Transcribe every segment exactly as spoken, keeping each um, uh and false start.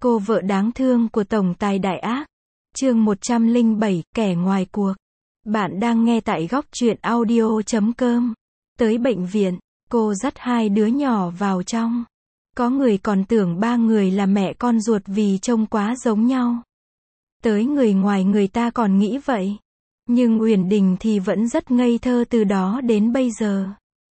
Cô vợ đáng thương của tổng tài đại ác. Chương một trăm lẻ bảy, kẻ ngoài cuộc. Bạn đang nghe tại góc truyện audio chấm com. Tới bệnh viện, cô dắt hai đứa nhỏ vào trong. Có người còn tưởng ba người là mẹ con ruột vì trông quá giống nhau. Tới người ngoài người ta còn nghĩ vậy. Nhưng Uyển Đình thì vẫn rất ngây thơ từ đó đến bây giờ.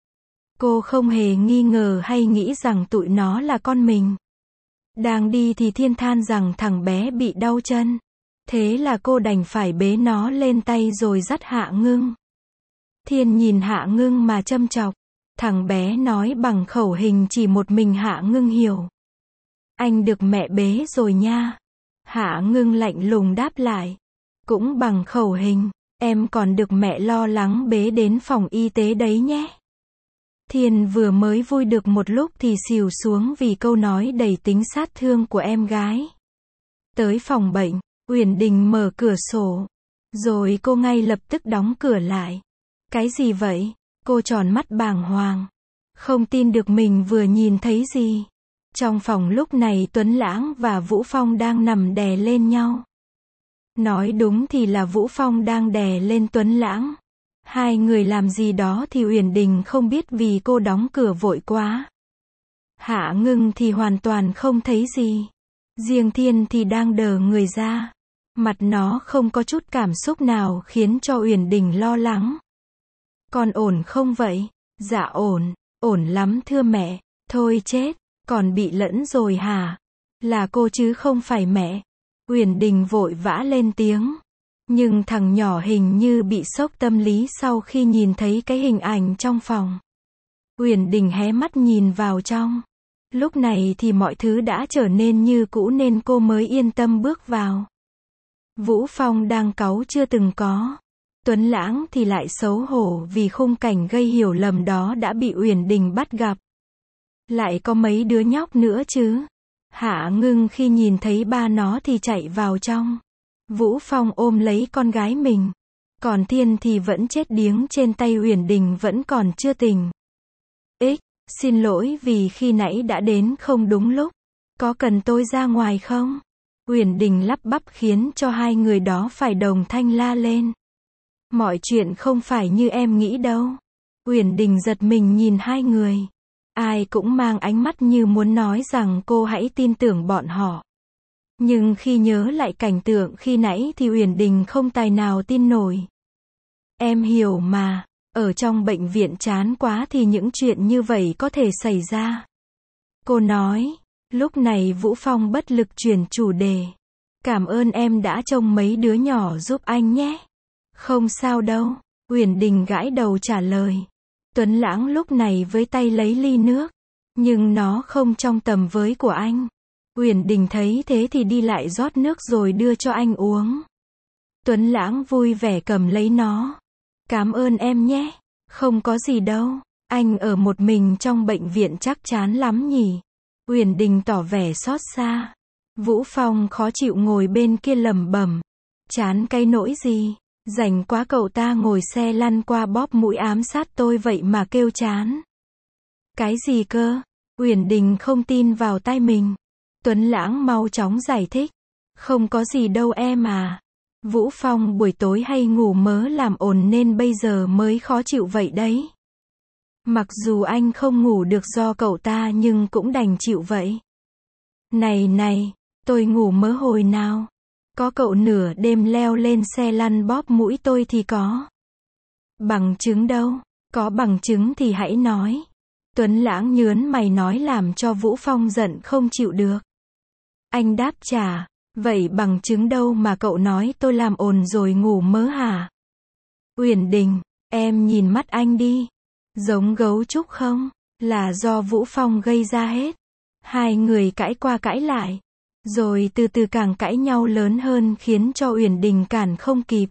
Cô không hề nghi ngờ hay nghĩ rằng tụi nó là con mình. Đang đi thì Thiên than rằng thằng bé bị đau chân. Thế là cô đành phải bế nó lên tay rồi dắt Hạ Ngưng. Thiên nhìn Hạ Ngưng mà châm chọc. Thằng bé nói bằng khẩu hình chỉ một mình Hạ Ngưng hiểu. Anh được mẹ bế rồi nha. Hạ Ngưng lạnh lùng đáp lại. Cũng bằng khẩu hình, em còn được mẹ lo lắng bế đến phòng y tế đấy nhé. Thiên vừa mới vui được một lúc thì xìu xuống vì câu nói đầy tính sát thương của em gái. Tới phòng bệnh, Uyển Đình mở cửa sổ. Rồi cô ngay lập tức đóng cửa lại. Cái gì vậy? Cô tròn mắt bàng hoàng. Không tin được mình vừa nhìn thấy gì. Trong phòng lúc này Tuấn Lãng và Vũ Phong đang nằm đè lên nhau. Nói đúng thì là Vũ Phong đang đè lên Tuấn Lãng. Hai người làm gì đó thì Uyển Đình không biết vì cô đóng cửa vội quá. Hạ Ngưng thì hoàn toàn không thấy gì. Riêng Thiên thì đang đờ người ra. Mặt nó không có chút cảm xúc nào khiến cho Uyển Đình lo lắng. Con ổn không vậy? Dạ ổn, ổn lắm thưa mẹ. Thôi chết, còn bị lẫn rồi hả? Là cô chứ không phải mẹ. Uyển Đình vội vã lên tiếng. Nhưng thằng nhỏ hình như bị sốc tâm lý sau khi nhìn thấy cái hình ảnh trong phòng. Uyển Đình hé mắt nhìn vào trong. Lúc này thì mọi thứ đã trở nên như cũ nên cô mới yên tâm bước vào. Vũ Phong đang cáu chưa từng có. Tuấn Lãng thì lại xấu hổ vì khung cảnh gây hiểu lầm đó đã bị Uyển Đình bắt gặp. Lại có mấy đứa nhóc nữa chứ. Hạ Ngưng khi nhìn thấy ba nó thì chạy vào trong. Vũ Phong ôm lấy con gái mình. Còn Thiên thì vẫn chết điếng trên tay Uyển Đình vẫn còn chưa tỉnh. Ích, xin lỗi vì khi nãy đã đến không đúng lúc. Có cần tôi ra ngoài không? Uyển Đình lắp bắp khiến cho hai người đó phải đồng thanh la lên. Mọi chuyện không phải như em nghĩ đâu. Uyển Đình giật mình nhìn hai người. Ai cũng mang ánh mắt như muốn nói rằng cô hãy tin tưởng bọn họ. Nhưng khi nhớ lại cảnh tượng khi nãy thì Uyển Đình không tài nào tin nổi. Em hiểu mà, ở trong bệnh viện chán quá thì những chuyện như vậy có thể xảy ra. Cô nói, lúc này Vũ Phong bất lực chuyển chủ đề. Cảm ơn em đã trông mấy đứa nhỏ giúp anh nhé. Không sao đâu, Uyển Đình gãi đầu trả lời. Tuấn Lãng lúc này với tay lấy ly nước. Nhưng nó không trong tầm với của anh. Uyển Đình thấy thế thì đi lại rót nước rồi đưa cho anh uống. Tuấn Lãng vui vẻ cầm lấy nó. Cảm ơn em nhé. Không có gì đâu. Anh ở một mình trong bệnh viện chắc chán lắm nhỉ. Uyển Đình tỏ vẻ xót xa. Vũ Phong khó chịu ngồi bên kia lẩm bẩm. Chán cái nỗi gì. Rảnh quá cậu ta ngồi xe lăn qua bóp mũi ám sát tôi vậy mà kêu chán. Cái gì cơ? Uyển Đình không tin vào tai mình. Tuấn Lãng mau chóng giải thích. Không có gì đâu em à. Vũ Phong buổi tối hay ngủ mớ làm ồn nên bây giờ mới khó chịu vậy đấy. Mặc dù anh không ngủ được do cậu ta nhưng cũng đành chịu vậy. Này này, tôi ngủ mớ hồi nào? Có cậu nửa đêm leo lên xe lăn bóp mũi tôi thì có. Bằng chứng đâu? Có bằng chứng thì hãy nói. Tuấn Lãng nhớn mày nói làm cho Vũ Phong giận không chịu được. Anh đáp trả, vậy bằng chứng đâu mà cậu nói tôi làm ồn rồi ngủ mớ hả? Uyển Đình, em nhìn mắt anh đi. Giống gấu trúc không? Là do Vũ Phong gây ra hết. Hai người cãi qua cãi lại. Rồi từ từ càng cãi nhau lớn hơn khiến cho Uyển Đình cản không kịp.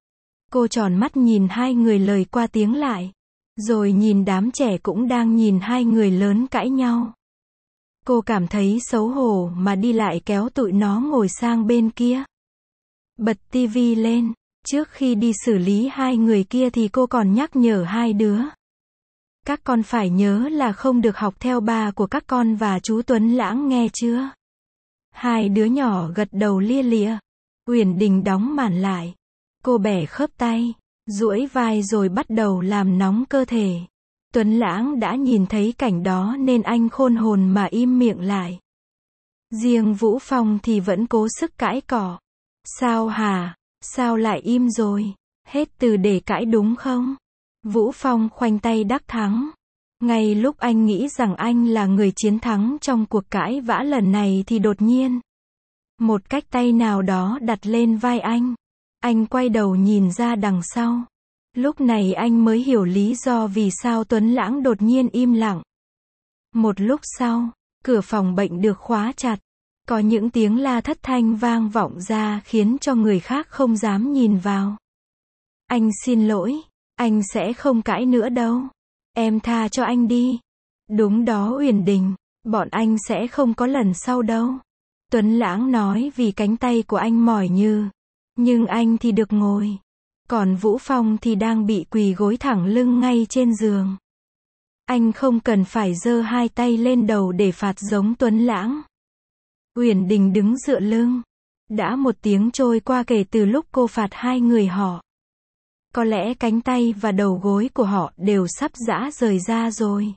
Cô tròn mắt nhìn hai người lời qua tiếng lại. Rồi nhìn đám trẻ cũng đang nhìn hai người lớn cãi nhau. Cô cảm thấy xấu hổ mà đi lại kéo tụi nó ngồi sang bên kia. Bật tivi lên. Trước khi đi xử lý hai người kia thì cô còn nhắc nhở hai đứa. Các con phải nhớ là không được học theo ba của các con và chú Tuấn Lãng nghe chưa? Hai đứa nhỏ gật đầu lia lịa. Uyển Đình đóng màn lại. Cô bẻ khớp tay, duỗi vai rồi bắt đầu làm nóng cơ thể. Tuấn Lãng đã nhìn thấy cảnh đó nên anh khôn hồn mà im miệng lại. Riêng Vũ Phong thì vẫn cố sức cãi cọ. Sao hả? Sao lại im rồi? Hết từ để cãi đúng không? Vũ Phong khoanh tay đắc thắng. Ngay lúc anh nghĩ rằng anh là người chiến thắng trong cuộc cãi vã lần này thì đột nhiên, một cách tay nào đó đặt lên vai anh. Anh quay đầu nhìn ra đằng sau. Lúc này anh mới hiểu lý do vì sao Tuấn Lãng đột nhiên im lặng. Một lúc sau, cửa phòng bệnh được khóa chặt. Có những tiếng la thất thanh vang vọng ra khiến cho người khác không dám nhìn vào. Anh xin lỗi, anh sẽ không cãi nữa đâu. Em tha cho anh đi. Đúng đó Uyển Đình, bọn anh sẽ không có lần sau đâu. Tuấn Lãng nói vì cánh tay của anh mỏi như. Nhưng anh thì được ngồi. Còn Vũ Phong thì đang bị quỳ gối thẳng lưng ngay trên giường. Anh không cần phải giơ hai tay lên đầu để phạt giống Tuấn Lãng. Uyển Đình đứng dựa lưng. Đã một tiếng trôi qua kể từ lúc cô phạt hai người họ. Có lẽ cánh tay và đầu gối của họ đều sắp giã rời ra rồi.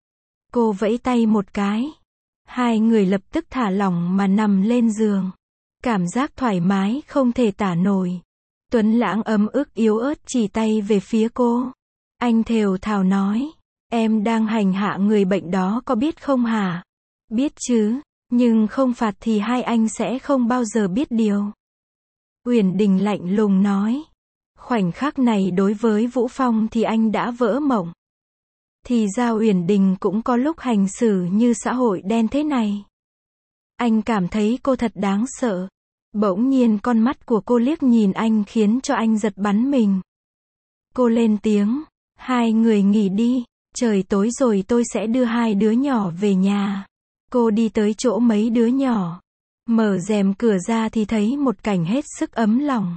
Cô vẫy tay một cái. Hai người lập tức thả lỏng mà nằm lên giường. Cảm giác thoải mái không thể tả nổi. Tuấn Lãng ấm ức yếu ớt chỉ tay về phía cô. Anh thều thào nói. Em đang hành hạ người bệnh đó có biết không hả? Biết chứ, nhưng không phạt thì hai anh sẽ không bao giờ biết điều. Uyển Đình lạnh lùng nói. Khoảnh khắc này đối với Vũ Phong thì anh đã vỡ mộng. Thì ra Uyển Đình cũng có lúc hành xử như xã hội đen thế này. Anh cảm thấy cô thật đáng sợ. Bỗng nhiên con mắt của cô liếc nhìn anh khiến cho anh giật bắn mình. Cô lên tiếng. Hai người nghỉ đi. Trời tối rồi tôi sẽ đưa hai đứa nhỏ về nhà. Cô đi tới chỗ mấy đứa nhỏ. Mở rèm cửa ra thì thấy một cảnh hết sức ấm lòng.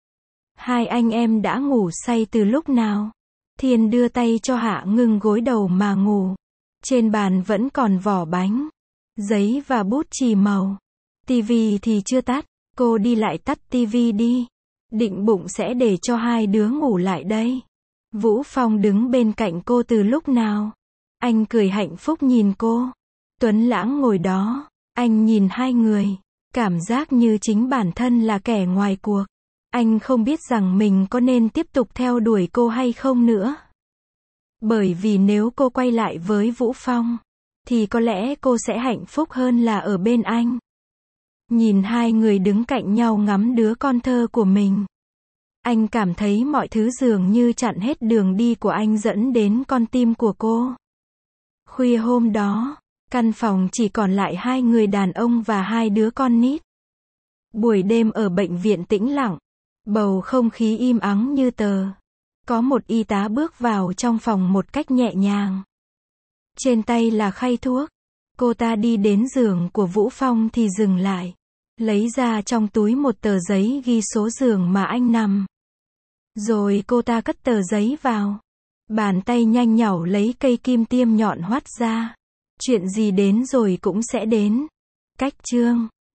Hai anh em đã ngủ say từ lúc nào? Thiên đưa tay cho Hạ Ngưng gối đầu mà ngủ. Trên bàn vẫn còn vỏ bánh, giấy và bút chì màu. Tivi thì chưa tắt. Cô đi lại tắt tivi đi. Định bụng sẽ để cho hai đứa ngủ lại đây. Vũ Phong đứng bên cạnh cô từ lúc nào? Anh cười hạnh phúc nhìn cô. Tuấn Lãng ngồi đó. Anh nhìn hai người. Cảm giác như chính bản thân là kẻ ngoài cuộc. Anh không biết rằng mình có nên tiếp tục theo đuổi cô hay không nữa. Bởi vì nếu cô quay lại với Vũ Phong, thì có lẽ cô sẽ hạnh phúc hơn là ở bên anh. Nhìn hai người đứng cạnh nhau ngắm đứa con thơ của mình. Anh cảm thấy mọi thứ dường như chặn hết đường đi của anh dẫn đến con tim của cô. Khuya hôm đó, căn phòng chỉ còn lại hai người đàn ông và hai đứa con nít. Buổi đêm ở bệnh viện tĩnh lặng. Bầu không khí im ắng như tờ. Có một y tá bước vào trong phòng một cách nhẹ nhàng. Trên tay là khay thuốc. Cô ta đi đến giường của Vũ Phong thì dừng lại. Lấy ra trong túi một tờ giấy ghi số giường mà anh nằm. Rồi cô ta cất tờ giấy vào. Bàn tay nhanh nhảu lấy cây kim tiêm nhọn hoắt ra. Chuyện gì đến rồi cũng sẽ đến. Cách chương